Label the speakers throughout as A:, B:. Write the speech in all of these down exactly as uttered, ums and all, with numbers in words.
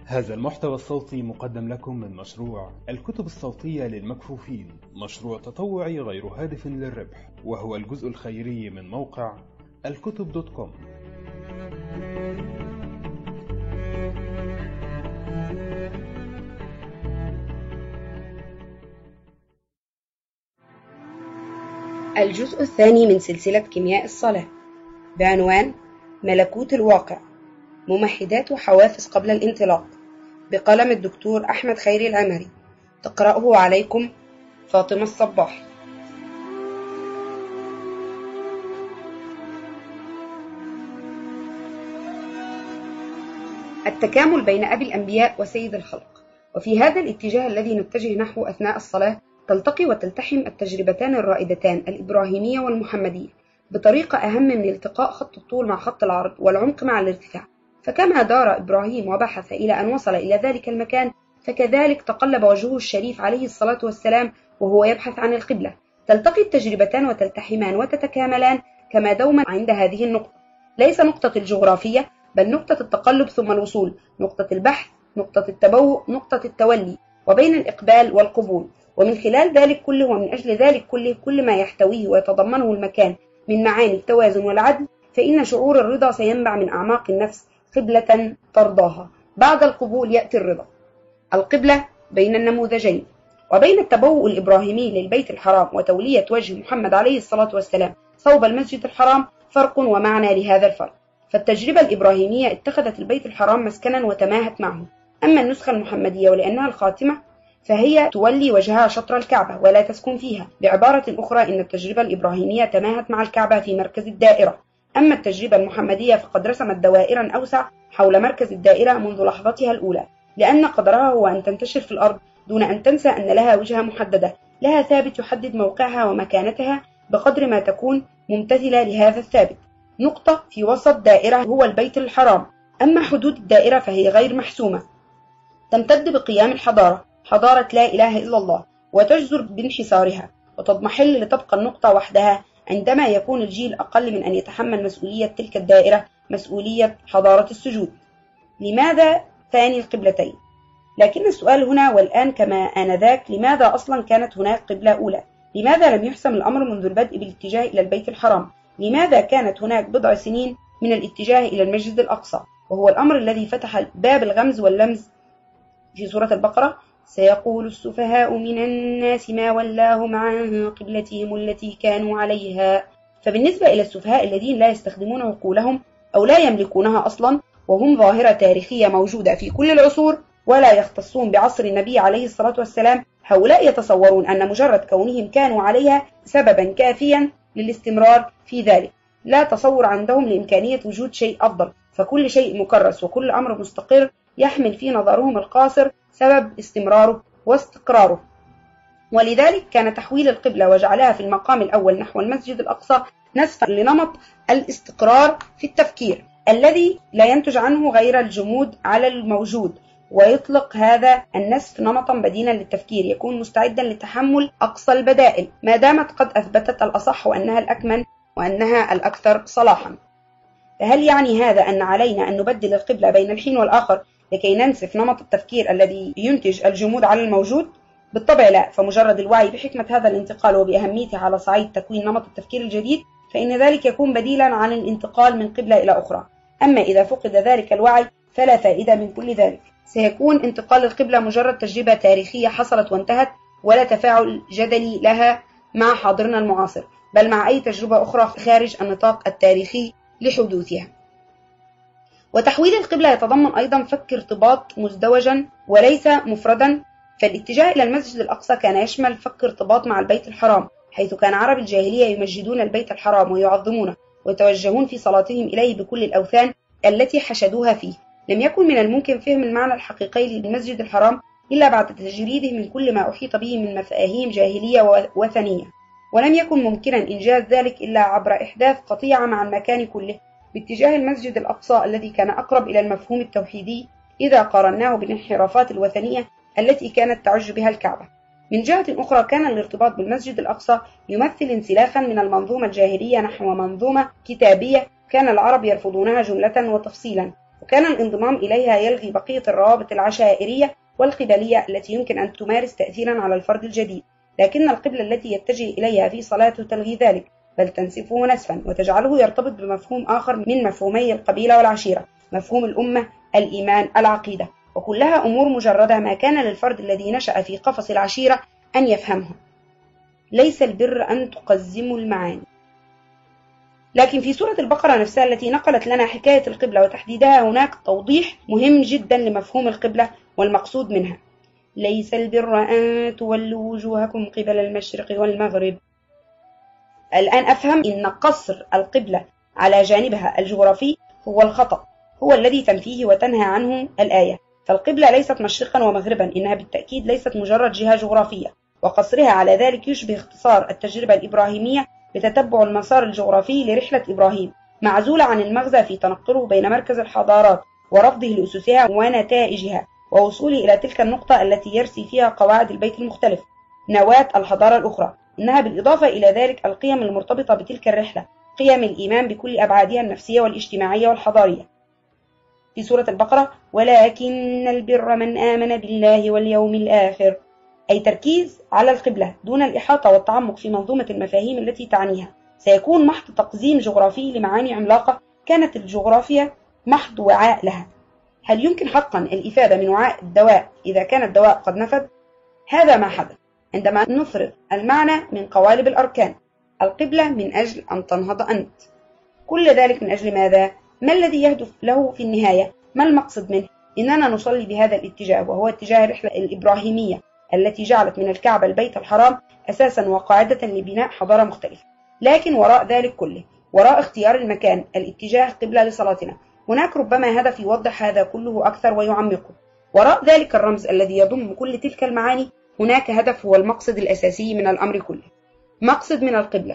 A: هذا المحتوى الصوتي مقدم لكم من مشروع الكتب الصوتية للمكفوفين، مشروع تطوعي غير هادف للربح، وهو الجزء الخيري من موقع الكتب دوت كوم.
B: الجزء الثاني من سلسلة كيمياء الصلاة بعنوان ملكوت الواقع، ممهدات وحوافز قبل الانطلاق، بقلم الدكتور أحمد خيري العمري. تقرأه عليكم فاطمة الصباح. التكامل بين أبي الأنبياء وسيد الخلق. وفي هذا الاتجاه الذي نتجه نحوه أثناء الصلاة، تلتقي وتلتحم التجربتان الرائدتان الإبراهيمية والمحمدية بطريقة أهم من التقاء خط الطول مع خط العرض والعمق مع الارتفاع. فكما دار إبراهيم وبحث إلى أن وصل إلى ذلك المكان، فكذلك تقلب وجهه الشريف عليه الصلاة والسلام وهو يبحث عن القبلة. تلتقي التجربتان وتلتحمان وتتكاملان كما دوما عند هذه النقطة، ليس نقطة الجغرافية بل نقطة التقلب ثم الوصول، نقطة البحث، نقطة التبوء، نقطة التولي، وبين الإقبال والقبول. ومن خلال ذلك كله ومن أجل ذلك كله كل ما يحتويه ويتضمنه المكان من معاني التوازن والعدل، فإن شعور الرضا سينبع من أعماق النفس قبلة ترضاها. بعد القبول يأتي الرضا. القبلة بين النموذجين، وبين التبوء الإبراهيمي للبيت الحرام وتولية وجه محمد عليه الصلاة والسلام صوب المسجد الحرام فرق ومعنى لهذا الفرق. فالتجربة الإبراهيمية اتخذت البيت الحرام مسكنا وتماهت معه، أما النسخة المحمدية ولأنها الخاتمة فهي تولي وجهها شطر الكعبة ولا تسكن فيها. بعبارة أخرى، إن التجربة الإبراهيمية تماهت مع الكعبة في مركز الدائرة، أما التجربة المحمدية فقد رسمت دوائرا أوسع حول مركز الدائرة منذ لحظتها الأولى، لأن قدرها هو أن تنتشر في الأرض دون أن تنسى أن لها وجهة محددة، لها ثابت يحدد موقعها ومكانتها بقدر ما تكون ممتثلة لهذا الثابت. نقطة في وسط دائرة هو البيت الحرام، أما حدود الدائرة فهي غير محسومة، تمتد بقيام الحضارة، حضارة لا إله إلا الله، وتجزر بانحسارها وتضمحل لتبقى النقطة وحدها عندما يكون الجيل أقل من أن يتحمل مسؤولية تلك الدائرة، مسؤولية حضارة السجود. لماذا ثاني القبلتين؟ لكن السؤال هنا والآن كما آنذاك، لماذا أصلا كانت هناك قبلة أولى؟ لماذا لم يحسم الأمر منذ البدء بالاتجاه إلى البيت الحرام؟ لماذا كانت هناك بضع سنين من الاتجاه إلى المسجد الأقصى، وهو الأمر الذي فتح باب الغمز واللمز في سورة البقرة؟ سيقول السفهاء من الناس ما ولاهم عن قبلتهم التي كانوا عليها. فبالنسبة إلى السفهاء الذين لا يستخدمون عقولهم أو لا يملكونها أصلا، وهم ظاهرة تاريخية موجودة في كل العصور ولا يختصون بعصر النبي عليه الصلاة والسلام، هؤلاء يتصورون أن مجرد كونهم كانوا عليها سببا كافيا للاستمرار في ذلك. لا تصور عندهم لإمكانية وجود شيء أفضل، فكل شيء مكرس وكل أمر مستقر يحمل في نظرهم القاصر سبب استمراره واستقراره. ولذلك كان تحويل القبلة وجعلها في المقام الأول نحو المسجد الأقصى نسفا لنمط الاستقرار في التفكير الذي لا ينتج عنه غير الجمود على الموجود، ويطلق هذا النسف نمطا بديلا للتفكير يكون مستعدا لتحمل أقصى البدائل ما دامت قد أثبتت الأصح وأنها الأكمن وأنها الأكثر صلاحا. فهل يعني هذا أن علينا أن نبدل القبلة بين الحين والآخر لكي ننسف نمط التفكير الذي ينتج الجمود على الموجود؟ بالطبع لا، فمجرد الوعي بحكمة هذا الانتقال وبأهميته على صعيد تكوين نمط التفكير الجديد، فإن ذلك يكون بديلا عن الانتقال من قبلة إلى أخرى. أما إذا فقد ذلك الوعي فلا فائدة من كل ذلك، سيكون انتقال القبلة مجرد تجربة تاريخية حصلت وانتهت ولا تفاعل جدلي لها مع حاضرنا المعاصر، بل مع أي تجربة أخرى خارج النطاق التاريخي لحدوثها. وتحويل القبلة يتضمن أيضا فك ارتباط مزدوجا وليس مفردا، فالاتجاه إلى المسجد الأقصى كان يشمل فك ارتباط مع البيت الحرام، حيث كان عرب الجاهلية يمجدون البيت الحرام ويعظمونه ويتوجهون في صلاتهم إليه بكل الأوثان التي حشدوها فيه. لم يكن من الممكن فهم المعنى الحقيقي للمسجد الحرام إلا بعد تجريده من كل ما أحيط به من مفاهيم جاهلية ووثنية، ولم يكن ممكنا إنجاز ذلك إلا عبر إحداث قطيعة مع المكان كله باتجاه المسجد الأقصى الذي كان أقرب إلى المفهوم التوحيدي إذا قارناه بالانحرافات الوثنية التي كانت تعج بها الكعبة. من جهة أخرى كان الارتباط بالمسجد الأقصى يمثل انسلاخا من المنظومة الجاهلية نحو منظومة كتابية كان العرب يرفضونها جملة وتفصيلا، وكان الانضمام إليها يلغي بقية الروابط العشائرية والقبلية التي يمكن أن تمارس تأثيرا على الفرد الجديد، لكن القبلة التي يتجه إليها في صلاته تلغي ذلك، بل تنسفه نسفا وتجعله يرتبط بمفهوم آخر من مفهومي القبيلة والعشيرة، مفهوم الأمة، الإيمان، العقيدة، وكلها أمور مجردة ما كان للفرد الذي نشأ في قفص العشيرة أن يفهمها. ليس البر أن تقزموا المعاني. لكن في سورة البقرة نفسها التي نقلت لنا حكاية القبلة وتحديدها هناك توضيح مهم جدا لمفهوم القبلة والمقصود منها. ليس البر أن تولوا وجوهكم قبل المشرق والمغرب. الآن أفهم إن قصر القبلة على جانبها الجغرافي هو الخطأ، هو الذي تنفيه وتنهى عنه الآية. فالقبلة ليست مشرقا ومغربا، إنها بالتأكيد ليست مجرد جهة جغرافية، وقصرها على ذلك يشبه اختصار التجربة الإبراهيمية بتتبع المسار الجغرافي لرحلة إبراهيم، معزولة عن المغزى في تنقله بين مركز الحضارات ورفضه لأسسها ونتائجها، ووصوله إلى تلك النقطة التي يرسي فيها قواعد البيت المختلف، نواة الحضارة الأخرى. إنها بالإضافة إلى ذلك القيم المرتبطة بتلك الرحلة، قيم الإيمان بكل أبعادها النفسية والاجتماعية والحضارية. في سورة البقرة: ولكن البر من آمن بالله واليوم الآخر، أي تركيز على القبلة دون الإحاطة والتعمق في منظومة المفاهيم التي تعنيها، سيكون محض تقزيم جغرافي لمعاني عملاقة كانت الجغرافيا محض وعاء لها. هل يمكن حقا الإفادة من وعاء الدواء إذا كان الدواء قد نفد؟ هذا ما حدث عندما نفرغ المعنى من قوالب الأركان. القبلة من أجل أن تنهض أنت. كل ذلك من أجل ماذا؟ ما الذي يهدف له في النهاية؟ ما المقصد منه؟ إننا نصلي بهذا الاتجاه، وهو اتجاه الرحلة الإبراهيمية التي جعلت من الكعبة البيت الحرام أساسا وقاعدة لبناء حضارة مختلفة. لكن وراء ذلك كله، وراء اختيار المكان الاتجاه قبلة لصلاتنا، هناك ربما هدف يوضح هذا كله أكثر ويعمقه. وراء ذلك الرمز الذي يضم كل تلك المعاني هناك هدف هو المقصد الأساسي من الأمر كله. مقصد من القبلة.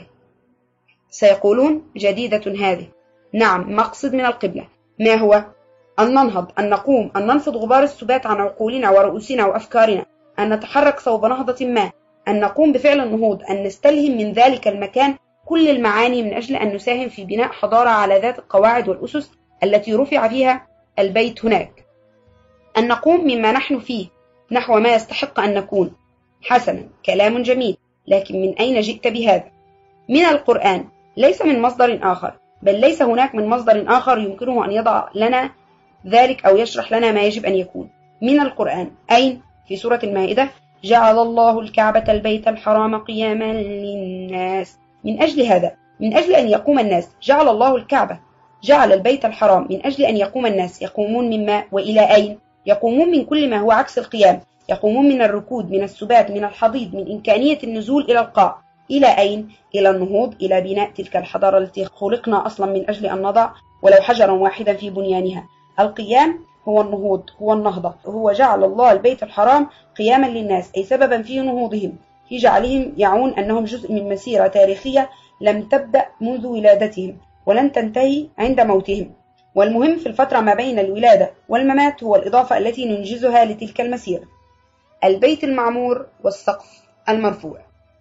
B: سيقولون جديدة هذه. نعم، مقصد من القبلة. ما هو؟ أن ننهض، أن نقوم، أن ننفض غبار السبات عن عقولنا ورؤوسنا وأفكارنا، أن نتحرك صوب نهضة ما، أن نقوم بفعل النهوض، أن نستلهم من ذلك المكان كل المعاني من أجل أن نساهم في بناء حضارة على ذات القواعد والأسس التي رفع فيها البيت هناك. أن نقوم مما نحن فيه نحو ما يستحق أن نكون. حسنا، كلام جميل، لكن من أين جئت بهذا؟ من القرآن، ليس من مصدر آخر، بل ليس هناك من مصدر آخر يمكنه أن يضع لنا ذلك أو يشرح لنا ما يجب أن يكون. من القرآن. أين؟ في سورة المائدة: جعل الله الكعبة البيت الحرام قياما للناس. من أجل هذا، من أجل أن يقوم الناس، جعل الله الكعبة، جعل البيت الحرام من أجل أن يقوم الناس. يقومون مما وإلى أين؟ يقومون من كل ما هو عكس القيام، يقومون من الركود، من السبات، من الحضيض، من إمكانية النزول إلى القاع. إلى أين؟ إلى النهوض، إلى بناء تلك الحضارة التي خلقنا أصلا من أجل أن نضع ولو حجرا واحدا في بنيانها. القيام هو النهوض، هو النهضة، هو جعل الله البيت الحرام قياما للناس، أي سببا في نهوضهم، في جعلهم يعون أنهم جزء من مسيرة تاريخية لم تبدأ منذ ولادتهم ولن تنتهي عند موتهم. والمهم في الفترة ما بين الولادة والممات هو الإضافة التي ننجزها لتلك المسيرة. البيت المعمور والسقف المرفوع.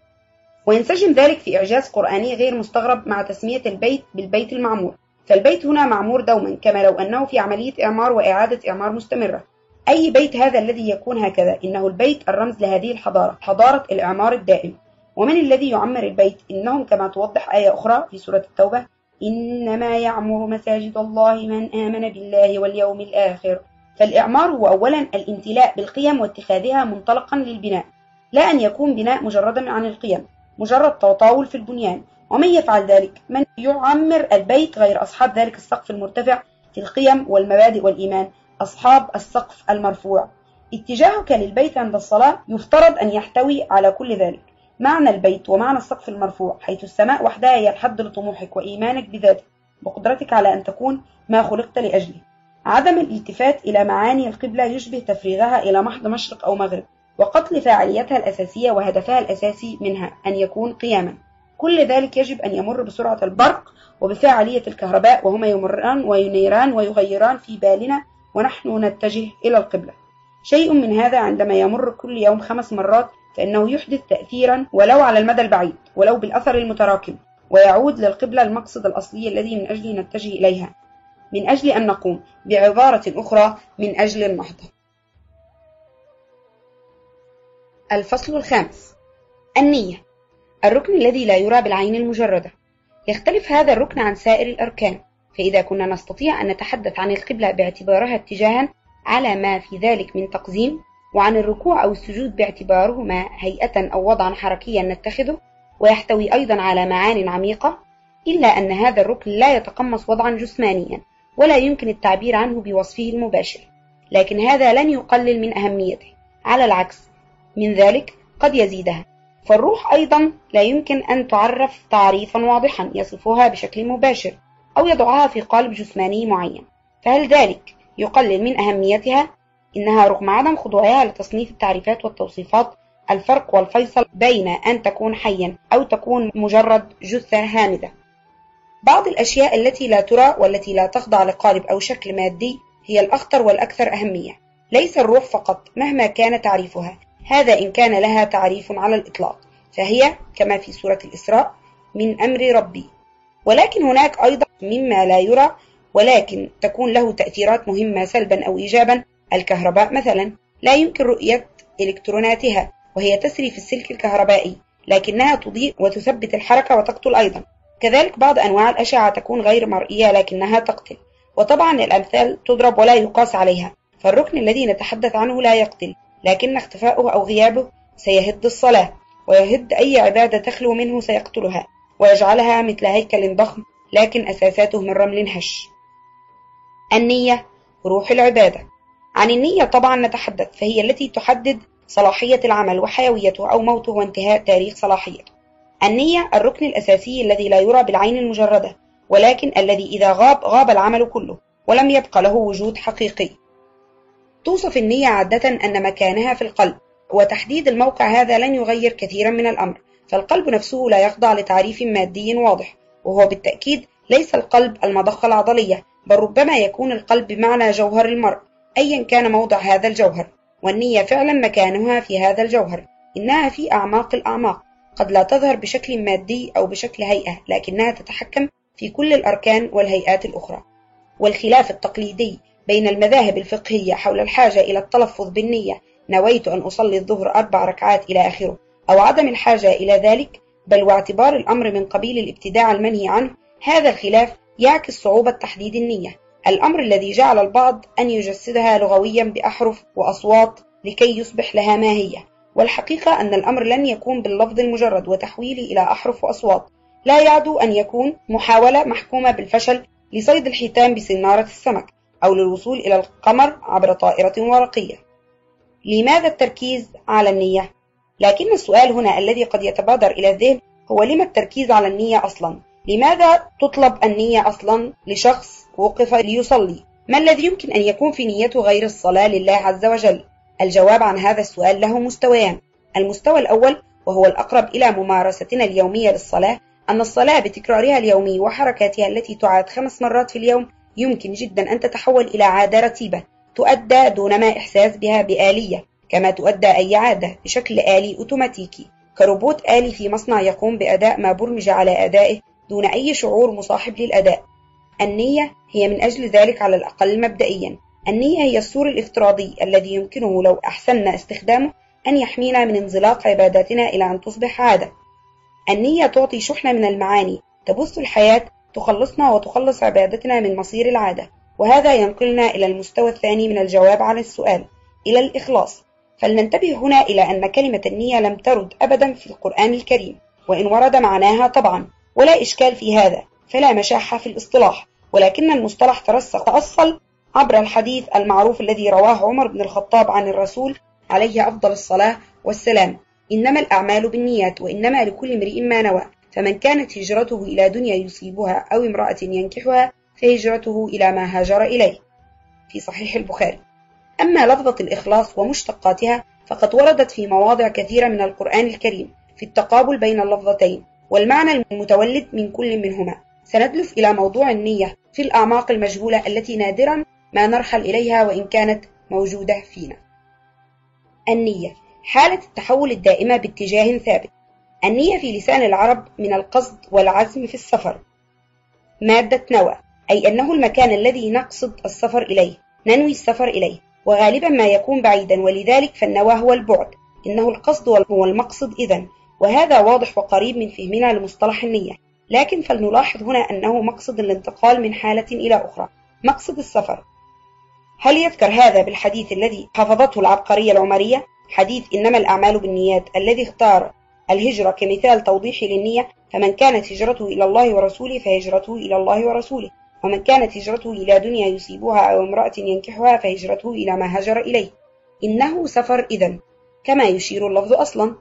B: وينسجم ذلك في إعجاز قرآني غير مستغرب مع تسمية البيت بالبيت المعمور. فالبيت هنا معمور دوما، كما لو أنه في عملية إعمار وإعادة إعمار مستمرة. أي بيت هذا الذي يكون هكذا؟ إنه البيت الرمز لهذه الحضارة، حضارة الإعمار الدائم. ومن الذي يعمر البيت؟ إنهم كما توضح آية أخرى في سورة التوبة: إنما يعمر مساجد الله من آمن بالله واليوم الآخر. فالإعمار هو أولا الامتلاء بالقيم واتخاذها منطلقا للبناء، لا أن يكون بناء مجردا عن القيم، مجرد تطاول في البنيان. ومن يفعل ذلك؟ من يعمر البيت غير أصحاب ذلك السقف المرتفع في القيم والمبادئ والإيمان، أصحاب السقف المرفوع. اتجاهك للبيت عند الصلاة يفترض أن يحتوي على كل ذلك. معنى البيت ومعنى السقف المرفوع، حيث السماء وحدها هي الحد لطموحك وإيمانك بذاتك، بقدرتك على أن تكون ما خلقت لأجله. عدم الالتفات إلى معاني القبلة يشبه تفريغها إلى محض مشرق أو مغرب، وقتل فاعليتها الأساسية وهدفها الأساسي منها أن يكون قياما. كل ذلك يجب أن يمر بسرعة البرق وبفاعلية الكهرباء، وهما يمران وينيران ويغيران في بالنا ونحن نتجه إلى القبلة. شيء من هذا عندما يمر كل يوم خمس مرات فإنه يحدث تأثيرا ولو على المدى البعيد، ولو بالأثر المتراكم، ويعود للقبلة المقصد الأصلي الذي من أجله نتجه إليها. من أجل أن نقوم، بعبارة أخرى من أجل النهضة. الفصل الخامس: النية، الركن الذي لا يرى بالعين المجردة. يختلف هذا الركن عن سائر الأركان، فإذا كنا نستطيع أن نتحدث عن القبلة باعتبارها اتجاها على ما في ذلك من تقزيم، وعن الركوع أو السجود باعتبارهما هيئة أو وضعا حركيا نتخذه، ويحتوي أيضا على معان عميقة، إلا أن هذا الركن لا يتقمص وضعا جسمانيا ولا يمكن التعبير عنه بوصفه المباشر، لكن هذا لن يقلل من أهميته، على العكس من ذلك قد يزيدها. فالروح أيضا لا يمكن أن تعرف تعريفا واضحا يصفها بشكل مباشر أو يضعها في قالب جسماني معين، فهل ذلك يقلل من أهميتها؟ إنها رغم عدم خضوعها لتصنيف التعريفات والتوصيفات الفرق والفيصل بين أن تكون حيا أو تكون مجرد جثة هامدة. بعض الأشياء التي لا ترى والتي لا تخضع لقالب أو شكل مادي هي الأخطر والأكثر أهمية، ليس الروح فقط مهما كان تعريفها، هذا إن كان لها تعريف على الإطلاق، فهي كما في سورة الإسراء من أمر ربي. ولكن هناك أيضا مما لا يرى ولكن تكون له تأثيرات مهمة سلبا أو إيجابا، الكهرباء مثلا لا يمكن رؤية إلكتروناتها وهي تسري في السلك الكهربائي، لكنها تضيء وتثبت الحركة وتقتل أيضا. كذلك بعض أنواع الأشعة تكون غير مرئية لكنها تقتل، وطبعا الأمثال تضرب ولا يقاس عليها. فالركن الذي نتحدث عنه لا يقتل، لكن اختفاؤه أو غيابه سيهد الصلاة، ويهد أي عبادة تخلو منه سيقتلها، ويجعلها مثل هيكل ضخم لكن أساساته من رمل هش. النية روح العبادة. عن النية طبعا نتحدث، فهي التي تحدد صلاحية العمل وحيويته أو موته وانتهاء تاريخ صلاحيته. النية الركن الأساسي الذي لا يرى بالعين المجردة، ولكن الذي إذا غاب غاب العمل كله ولم يبقى له وجود حقيقي. توصف النية عادة أن مكانها في القلب، وتحديد الموقع هذا لن يغير كثيرا من الأمر، فالقلب نفسه لا يخضع لتعريف مادي واضح، وهو بالتأكيد ليس القلب المضخة العضلية، بل ربما يكون القلب بمعنى جوهر المرء أيا كان موضع هذا الجوهر، والنية فعلا مكانها في هذا الجوهر، إنها في أعماق الأعماق، قد لا تظهر بشكل مادي أو بشكل هيئة، لكنها تتحكم في كل الأركان والهيئات الأخرى. والخلاف التقليدي بين المذاهب الفقهية حول الحاجة إلى التلفظ بالنية، نويت أن أصلي الظهر أربع ركعات إلى آخره، أو عدم الحاجة إلى ذلك، بل واعتبار الأمر من قبيل الابتداع المنهي عنه، هذا الخلاف يعكس صعوبة تحديد النية، الأمر الذي جعل البعض أن يجسدها لغويا بأحرف وأصوات لكي يصبح لها ماهية. والحقيقة أن الأمر لن يكون باللفظ المجرد وتحويله إلى أحرف وأصوات، لا يعدو أن يكون محاولة محكومة بالفشل لصيد الحيتان بسنارة السمك، أو للوصول إلى القمر عبر طائرة ورقية. لماذا التركيز على النية؟ لكن السؤال هنا الذي قد يتبادر إلى الذهن هو: لما التركيز على النية أصلا؟ لماذا تطلب النية أصلا لشخص وقف ليصلي؟ ما الذي يمكن أن يكون في نيته غير الصلاة لله عز وجل؟ الجواب عن هذا السؤال له مستويان. المستوى الأول وهو الأقرب إلى ممارستنا اليومية للصلاة، أن الصلاة بتكرارها اليومي وحركاتها التي تعاد خمس مرات في اليوم يمكن جدا أن تتحول إلى عادة رتيبة تؤدى دون ما إحساس بها بآلية، كما تؤدى أي عادة بشكل آلي أوتوماتيكي، كروبوت آلي في مصنع يقوم بأداء ما برمج على أدائه دون أي شعور مصاحب للأداء. النية هي من أجل ذلك على الأقل مبدئيا. النية هي السور الافتراضي الذي يمكنه لو أحسننا استخدامه أن يحمينا من انزلاق عباداتنا إلى أن تصبح عادة. النية تعطي شحنة من المعاني تبث الحياة، تخلصنا وتخلص عبادتنا من مصير العادة، وهذا ينقلنا إلى المستوى الثاني من الجواب على السؤال، إلى الإخلاص. فلننتبه هنا إلى أن كلمة النية لم ترد أبدا في القرآن الكريم، وإن ورد معناها طبعا ولا إشكال في هذا، فلا مشاحة في الاصطلاح، ولكن المصطلح ترسخ تأصل عبر الحديث المعروف الذي رواه عمر بن الخطاب عن الرسول عليه أفضل الصلاة والسلام: إنما الأعمال بالنيات وإنما لكل امرئ ما نوى، فمن كانت هجرته إلى دنيا يصيبها أو امرأة ينكحها فهجرته إلى ما هاجر إليه، في صحيح البخاري. أما لفظة الإخلاص ومشتقاتها فقد وردت في مواضع كثيرة من القرآن الكريم في التقابل بين اللفظتين والمعنى المتولد من كل منهما. سندلف إلى موضوع النية في الأعماق المجهولة التي نادرا ما نرحل إليها وإن كانت موجودة فينا. النية حالة التحول الدائمة باتجاه ثابت. النية في لسان العرب من القصد والعزم في السفر. مادة نوى أي أنه المكان الذي نقصد السفر إليه، ننوي السفر إليه، وغالبا ما يكون بعيدا، ولذلك فالنوى هو البعد، إنه القصد والمقصد إذن، وهذا واضح وقريب من فهمنا لمصطلح النية. لكن فلنلاحظ هنا أنه مقصد الانتقال من حالة إلى أخرى، مقصد السفر. هل يذكر هذا بالحديث الذي حفظته العبقرية العمرية، حديث إنما الأعمال بالنيات، الذي اختار الهجرة كمثال توضيحي للنية؟ فمن كانت هجرته إلى الله ورسوله فهجرته إلى الله ورسوله، ومن كانت هجرته إلى دنيا يصيبها أو امرأة ينكحها فهجرته إلى ما هاجر إليه. إنه سفر إذن كما يشير اللفظ أصلا؟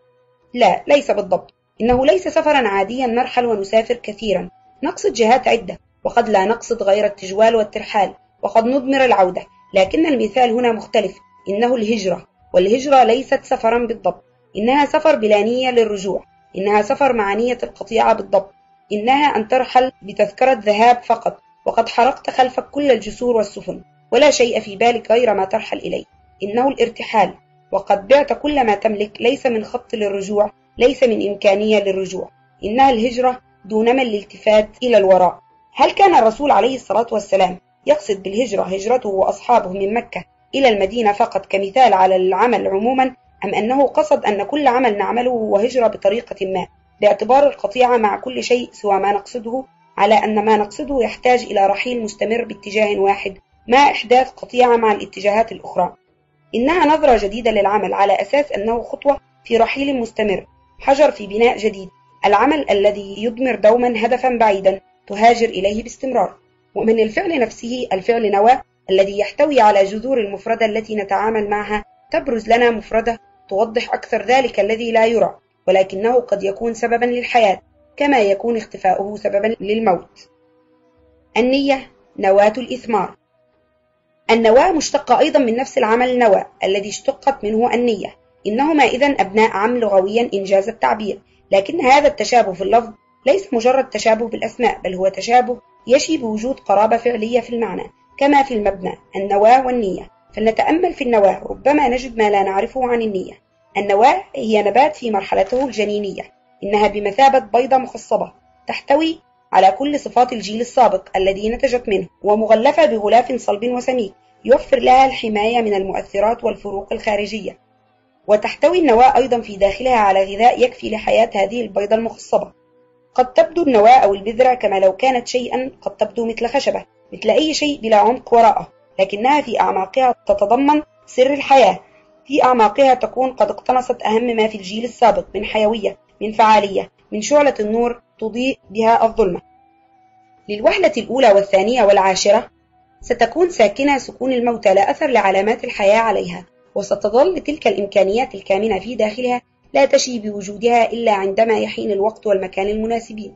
B: لا، ليس بالضبط. إنه ليس سفرا عاديا نرحل ونسافر كثيرا، نقصد جهات عدة، وقد لا نقصد غير التجوال والترحال، وقد نضمر العودة. لكن المثال هنا مختلف، إنه الهجرة، والهجرة ليست سفرا بالضبط، إنها سفر بلا نية للرجوع، إنها سفر مع نية القطيعة بالضبط، إنها أن ترحل بتذكرة ذهاب فقط، وقد حرقت خلفك كل الجسور والسفن، ولا شيء في بالك غير ما ترحل إليه. إنه الارتحال، وقد بعت كل ما تملك، ليس من خط للرجوع، ليس من إمكانية للرجوع. إنها الهجرة دونما الالتفات إلى الوراء. هل كان الرسول عليه الصلاة والسلام يقصد بالهجرة هجرته وأصحابه من مكة إلى المدينة فقط كمثال على العمل عموما، أم أنه قصد أن كل عمل نعمله هو هجرة بطريقة ما، باعتبار القطيعة مع كل شيء سوى ما نقصده، على أن ما نقصده يحتاج إلى رحيل مستمر باتجاه واحد مع إحداث قطيعة مع الاتجاهات الأخرى؟ إنها نظرة جديدة للعمل على أساس أنه خطوة في رحيل مستمر، حجر في بناء جديد، العمل الذي يضمر دوما هدفا بعيدا تهاجر إليه باستمرار. ومن الفعل نفسه الفعل نوى الذي يحتوي على جذور المفردة التي نتعامل معها تبرز لنا مفردة توضح أكثر ذلك الذي لا يرى، ولكنه قد يكون سببا للحياة كما يكون اختفاؤه سببا للموت. النية نواة الإثمار. النواة مشتقة أيضا من نفس العمل نوى الذي اشتقت منه النية، إنهما إذن أبناء عم لغويا إنجاز التعبير، لكن هذا التشابه في اللفظ ليس مجرد تشابه بالأسماء، بل هو تشابه يشي بوجود قرابة فعلية في المعنى كما في المبنى، النواة والنية. فلنتأمل في النواة، ربما نجد ما لا نعرفه عن النية. النواة هي نبات في مرحلته الجنينية، إنها بمثابة بيضة مخصبة تحتوي على كل صفات الجيل السابق الذي نتجت منه، ومغلفة بغلاف صلب وسميك يوفر لها الحماية من المؤثرات والفروق الخارجية. وتحتوي النواة أيضا في داخلها على غذاء يكفي لحياة هذه البيضة المخصبة. قد تبدو النواة أو البذرة كما لو كانت شيئا، قد تبدو مثل خشبة، مثل أي شيء بلا عمق وراءه، لكنها في أعماقها تتضمن سر الحياة. في أعماقها تكون قد اقتنصت أهم ما في الجيل السابق من حيوية، من فعالية، من شعلة النور تضيء بها الظلمة. للوهلة الأولى والثانية والعاشرة ستكون ساكنة سكون الموتى، لا أثر لعلامات الحياة عليها، وستظل تلك الإمكانيات الكامنة في داخلها لا تشي بوجودها إلا عندما يحين الوقت والمكان المناسبين.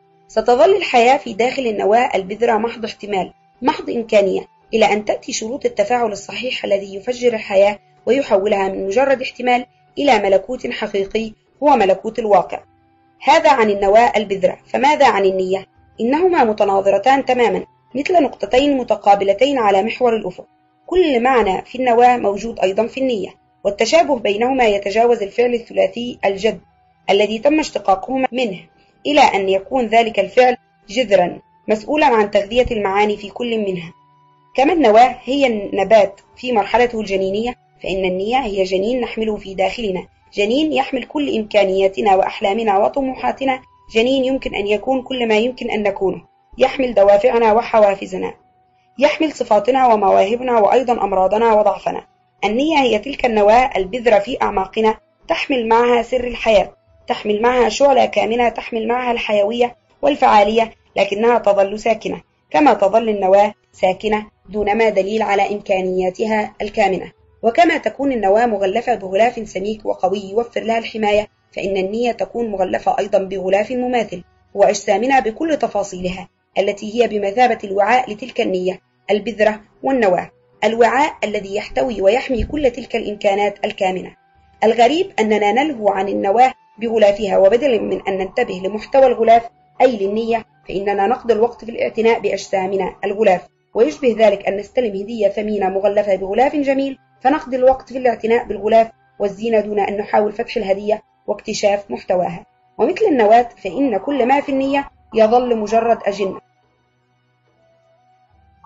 B: ستظل الحياة في داخل النواة البذرة محض احتمال، محض إمكانية، إلى أن تأتي شروط التفاعل الصحيح الذي يفجر الحياة ويحولها من مجرد احتمال إلى ملكوت حقيقي هو ملكوت الواقع. هذا عن النواة البذرة. فماذا عن النية؟ إنهما متناظرتان تماما، مثل نقطتين متقابلتين على محور الأفق. كل معنى في النواة موجود أيضا في النية، والتشابه بينهما يتجاوز الفعل الثلاثي الجد الذي تم اشتقاقهما منه إلى أن يكون ذلك الفعل جذرا مسؤولا عن تغذية المعاني في كل منها. كما النواة هي النبات في مرحلته الجنينية، فإن النية هي جنين نحمله في داخلنا، جنين يحمل كل إمكانياتنا وأحلامنا وطموحاتنا، جنين يمكن أن يكون كل ما يمكن أن نكونه، يحمل دوافعنا وحوافزنا، يحمل صفاتنا ومواهبنا وأيضا أمراضنا وضعفنا. النية هي تلك النواة البذرة في أعماقنا، تحمل معها سر الحياة، تحمل معها شعلة كامنة، تحمل معها الحيوية والفعالية، لكنها تظل ساكنة كما تظل النواة ساكنة دون ما دليل على إمكانياتها الكامنة. وكما تكون النواة مغلفة بغلاف سميك وقوي يوفر لها الحماية، فإن النية تكون مغلفة أيضا بغلاف مماثل وأجسامنا بكل تفاصيلها التي هي بمثابة الوعاء لتلك النية البذرة والنواة، الوعاء الذي يحتوي ويحمي كل تلك الإمكانات الكامنة. الغريب أننا نلهو عن النواة بغلافها، وبدلا من أن ننتبه لمحتوى الغلاف أي للنية، فإننا نقضي الوقت في الاعتناء بأجسامنا الغلاف. ويشبه ذلك أن نستلم هدية ثمينة مغلفة بغلاف جميل، فنقضي الوقت في الاعتناء بالغلاف والزينة دون أن نحاول فتح الهدية واكتشاف محتواها. ومثل النواة فإن كل ما في النية يظل مجرد أجنة.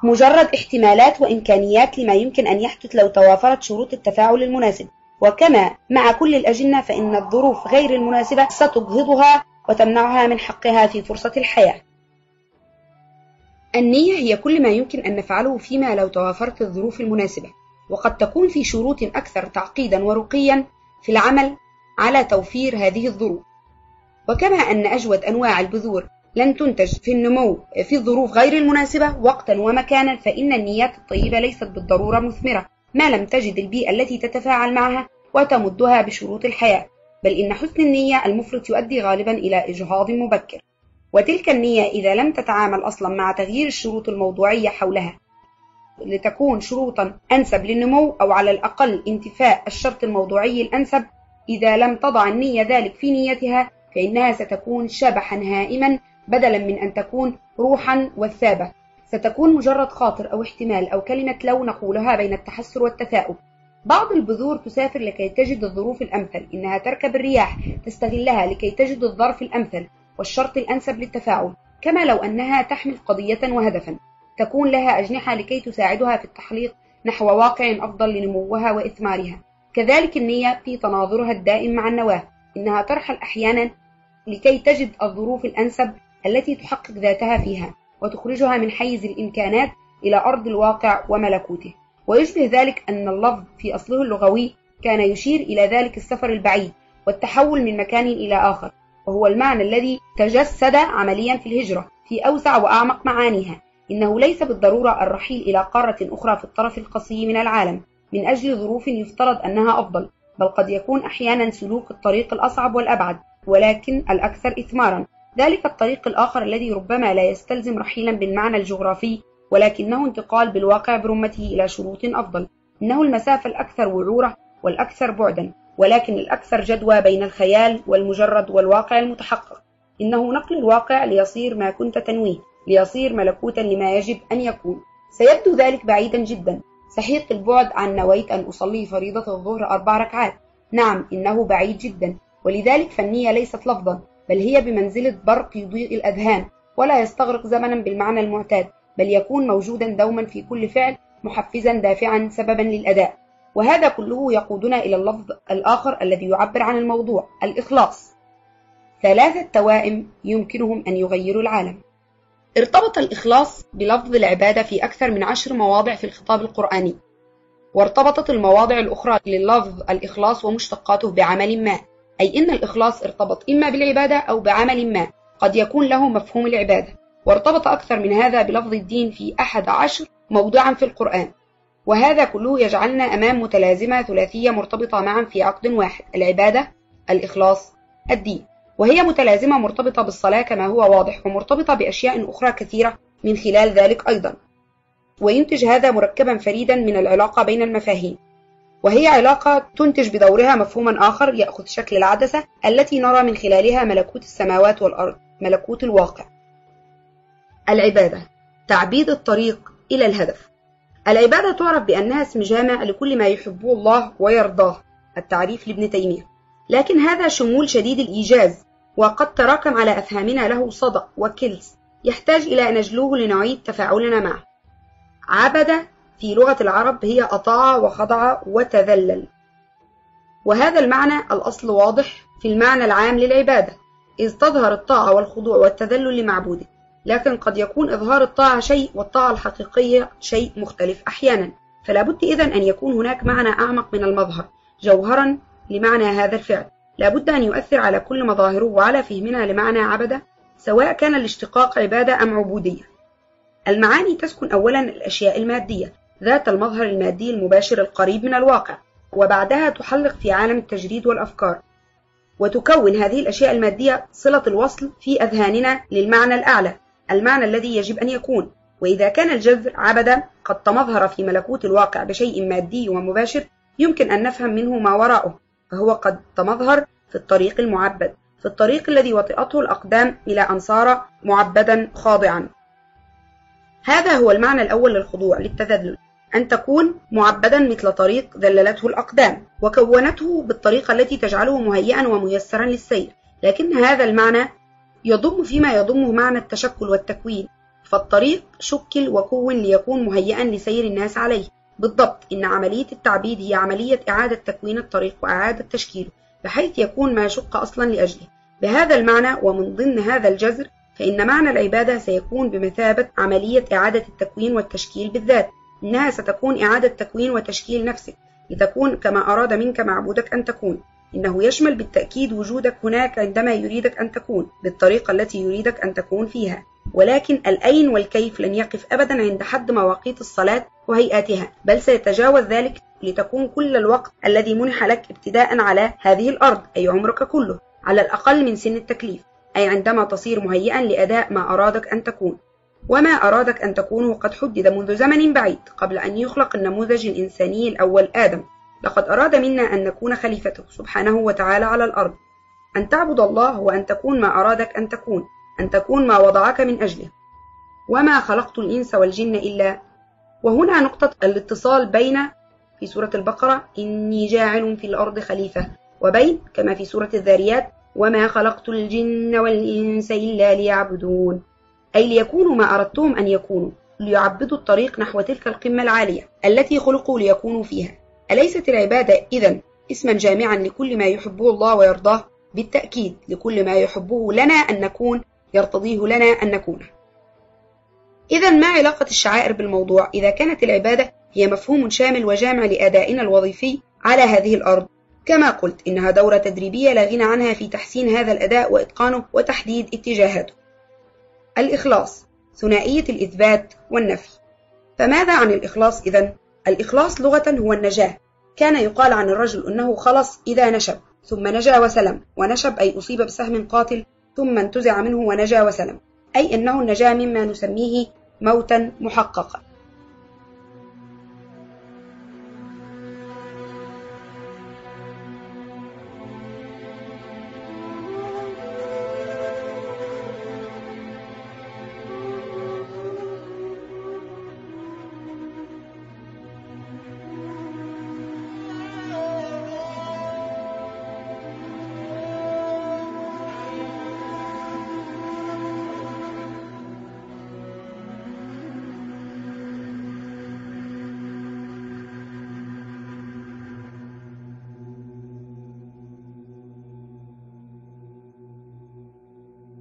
B: مجرد احتمالات وإمكانيات لما يمكن أن يحدث لو توافرت شروط التفاعل المناسب، وكما مع كل الأجنة فإن الظروف غير المناسبة ستجهضها وتمنعها من حقها في فرصة الحياة. النية هي كل ما يمكن أن نفعله فيما لو توافرت الظروف المناسبة، وقد تكون في شروط أكثر تعقيدا ورقيا في العمل على توفير هذه الظروف. وكما أن أجود أنواع البذور لن تنتج في النمو في الظروف غير المناسبة وقتا ومكانا، فإن النيات الطيبة ليست بالضرورة مثمرة ما لم تجد البيئة التي تتفاعل معها وتمدها بشروط الحياة، بل إن حسن النية المفرط يؤدي غالبا إلى إجهاض مبكر. وتلك النية إذا لم تتعامل أصلا مع تغيير الشروط الموضوعية حولها لتكون شروطا أنسب للنمو، أو على الأقل انتفاء الشرط الموضوعي الأنسب، إذا لم تضع النية ذلك في نيتها فإنها ستكون شبحا هائما بدلا من أن تكون روحا وثابة، ستكون مجرد خاطر أو احتمال أو كلمة لو نقولها بين التحسر والتثاؤب. بعض البذور تسافر لكي تجد الظروف الأمثل، إنها تركب الرياح تستغلها لكي تجد الظرف الأمثل والشرط الأنسب للتفاعل، كما لو أنها تحمل قضية وهدفا تكون لها أجنحة لكي تساعدها في التحليق نحو واقع أفضل لنموها وإثمارها. كذلك النية في تناظرها الدائم مع النواة، إنها ترحل أحيانا لكي تجد الظروف الأنسب التي تحقق ذاتها فيها وتخرجها من حيز الإمكانات إلى أرض الواقع وملكوته. ويشبه ذلك أن اللفظ في أصله اللغوي كان يشير إلى ذلك السفر البعيد والتحول من مكان إلى آخر، وهو المعنى الذي تجسد عمليا في الهجرة في أوسع وأعمق معانيها. إنه ليس بالضرورة الرحيل إلى قارة أخرى في الطرف القصي من العالم من أجل ظروف يفترض أنها أفضل، بل قد يكون أحيانا سلوك الطريق الأصعب والأبعد ولكن الأكثر إثمارا ذلك الطريق الآخر الذي ربما لا يستلزم رحيلا بالمعنى الجغرافي، ولكنه انتقال بالواقع برمته إلى شروط أفضل. إنه المسافة الأكثر وعورة والأكثر بعدا، ولكن الأكثر جدوى بين الخيال والمجرد والواقع المتحقق. إنه نقل الواقع ليصير ما كنت تنويه، ليصير ملكوتا لما يجب أن يكون. سيبدو ذلك بعيدا جدا، سحيق البعد عن نويت أن أصلي فريضة الظهر أربع ركعات. نعم، إنه بعيد جدا، ولذلك فالنية ليست لفظا، بل هي بمنزلة برق يضيء الأذهان، ولا يستغرق زمنا بالمعنى المعتاد، بل يكون موجودا دوما في كل فعل، محفزا دافعا سببا للأداء. وهذا كله يقودنا إلى اللفظ الآخر الذي يعبر عن الموضوع، الإخلاص. ثلاثة توائم يمكنهم أن يغيروا العالم. ارتبط الإخلاص بلفظ العبادة في أكثر من عشر مواضع في الخطاب القرآني، وارتبطت المواضع الأخرى لللفظ الإخلاص ومشتقاته بعمل ما، أي إن الإخلاص ارتبط إما بالعبادة أو بعمل ما قد يكون له مفهوم العبادة. وارتبط أكثر من هذا بلفظ الدين في أحد عشر موضوعا في القرآن. وهذا كله يجعلنا أمام متلازمة ثلاثية مرتبطة معا في عقد واحد، العبادة، الإخلاص، الدين. وهي متلازمة مرتبطة بالصلاة كما هو واضح، ومرتبطة بأشياء أخرى كثيرة من خلال ذلك أيضا. وينتج هذا مركبا فريدا من العلاقة بين المفاهيم، وهي علاقة تنتج بدورها مفهوما آخر يأخذ شكل العدسة التي نرى من خلالها ملكوت السماوات والأرض، ملكوت الواقع. العبادة، تعبيد الطريق إلى الهدف. العبادة تعرف بأنها اسم جامع لكل ما يحبه الله ويرضاه، التعريف لابن تيمية، لكن هذا شمول شديد الإيجاز، وقد تراكم على أفهامنا له صدى وكلس يحتاج إلى أن نجلوه لنعيد تفاعلنا معه. عبد في لغة العرب هي أطاع وخضع وتذلل، وهذا المعنى الأصل واضح في المعنى العام للعبادة، إذ تظهر الطاعة والخضوع والتذلل لمعبودك، لكن قد يكون إظهار الطاعة شيء والطاعة الحقيقية شيء مختلف أحيانا، فلا بد إذن أن يكون هناك معنى أعمق من المظهر جوهرا لمعنى هذا الفعل، لا بد أن يؤثر على كل مظاهره وعلى فهمنا لمعنى عبدة، سواء كان الاشتقاق عبادة أم عبودية. المعاني تسكن أولا الأشياء المادية ذات المظهر المادي المباشر القريب من الواقع، وبعدها تحلق في عالم التجريد والأفكار، وتكون هذه الأشياء المادية صلة الوصل في أذهاننا للمعنى الأعلى، المعنى الذي يجب أن يكون. وإذا كان الجذر عبد قد تمظهر في ملكوت الواقع بشيء مادي ومباشر يمكن أن نفهم منه ما وراءه، فهو قد تمظهر في الطريق المعبد، في الطريق الذي وطئته الأقدام إلى أن صار معبدا خاضعا. هذا هو المعنى الأول للخضوع، للتذلل، أن تكون معبدا مثل طريق ذللته الأقدام وكونته بالطريقة التي تجعله مهيئا وميسرا للسير. لكن هذا المعنى يضم فيما يضمه معنى التشكل والتكوين، فالطريق شكل وكون ليكون مهيئا لسير الناس عليه. بالضبط إن عملية التعبيد هي عملية إعادة تكوين الطريق وإعادة تشكيله بحيث يكون ما شق أصلا لأجله. بهذا المعنى ومن ضمن هذا الجذر فإن معنى العبادة سيكون بمثابة عملية إعادة التكوين والتشكيل بالذات. إنها ستكون إعادة تكوين وتشكيل نفسك لتكون كما أراد منك معبودك أن تكون. إنه يشمل بالتأكيد وجودك هناك عندما يريدك أن تكون بالطريقة التي يريدك أن تكون فيها، ولكن الأين والكيف لن يقف أبدا عند حد مواقيت الصلاة وهيئاتها، بل سيتجاوز ذلك لتكون كل الوقت الذي منح لك ابتداء على هذه الأرض أي عمرك كله على الأقل من سن التكليف، أي عندما تصير مهيئا لأداء ما أرادك أن تكون. وما أرادك أن تكونه قد حدد منذ زمن بعيد قبل أن يخلق النموذج الإنساني الأول آدم. لقد أراد منا أن نكون خليفته سبحانه وتعالى على الأرض، أن تعبد الله وأن تكون ما أرادك أن تكون، أن تكون ما وضعك من أجله. وما خلقت الإنس والجن إلا. وهنا نقطة الاتصال بين في سورة البقرة إني جاعل في الأرض خليفة، وبين كما في سورة الذاريات وما خلقت الجن والإنس إلا ليعبدون، أي ليكونوا ما أردتهم أن يكونوا، ليعبدوا الطريق نحو تلك القمة العالية التي خلقوا ليكونوا فيها. أليست العبادة إذن اسما جامعا لكل ما يحبه الله ويرضاه؟ بالتأكيد لكل ما يحبه لنا أن نكون، يرتضيه لنا أن نكونه. إذن ما علاقة الشعائر بالموضوع إذا كانت العبادة هي مفهوم شامل وجامع لأدائنا الوظيفي على هذه الأرض؟ كما قلت إنها دورة تدريبية لا غنى عنها في تحسين هذا الأداء وإتقانه وتحديد اتجاهاته. الإخلاص ثنائية الإثبات والنفي. فماذا عن الإخلاص إذن؟ الإخلاص لغة هو النجاة. كان يقال عن الرجل أنه خلص إذا نشب، ثم نجا وسلم. ونشب أي أصيب بسهم قاتل ثم انتزع منه ونجا وسلم، أي أنه النجاة مما نسميه موتا محققا.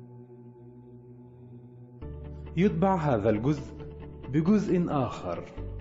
A: يتبع هذا الجزء بجزء آخر.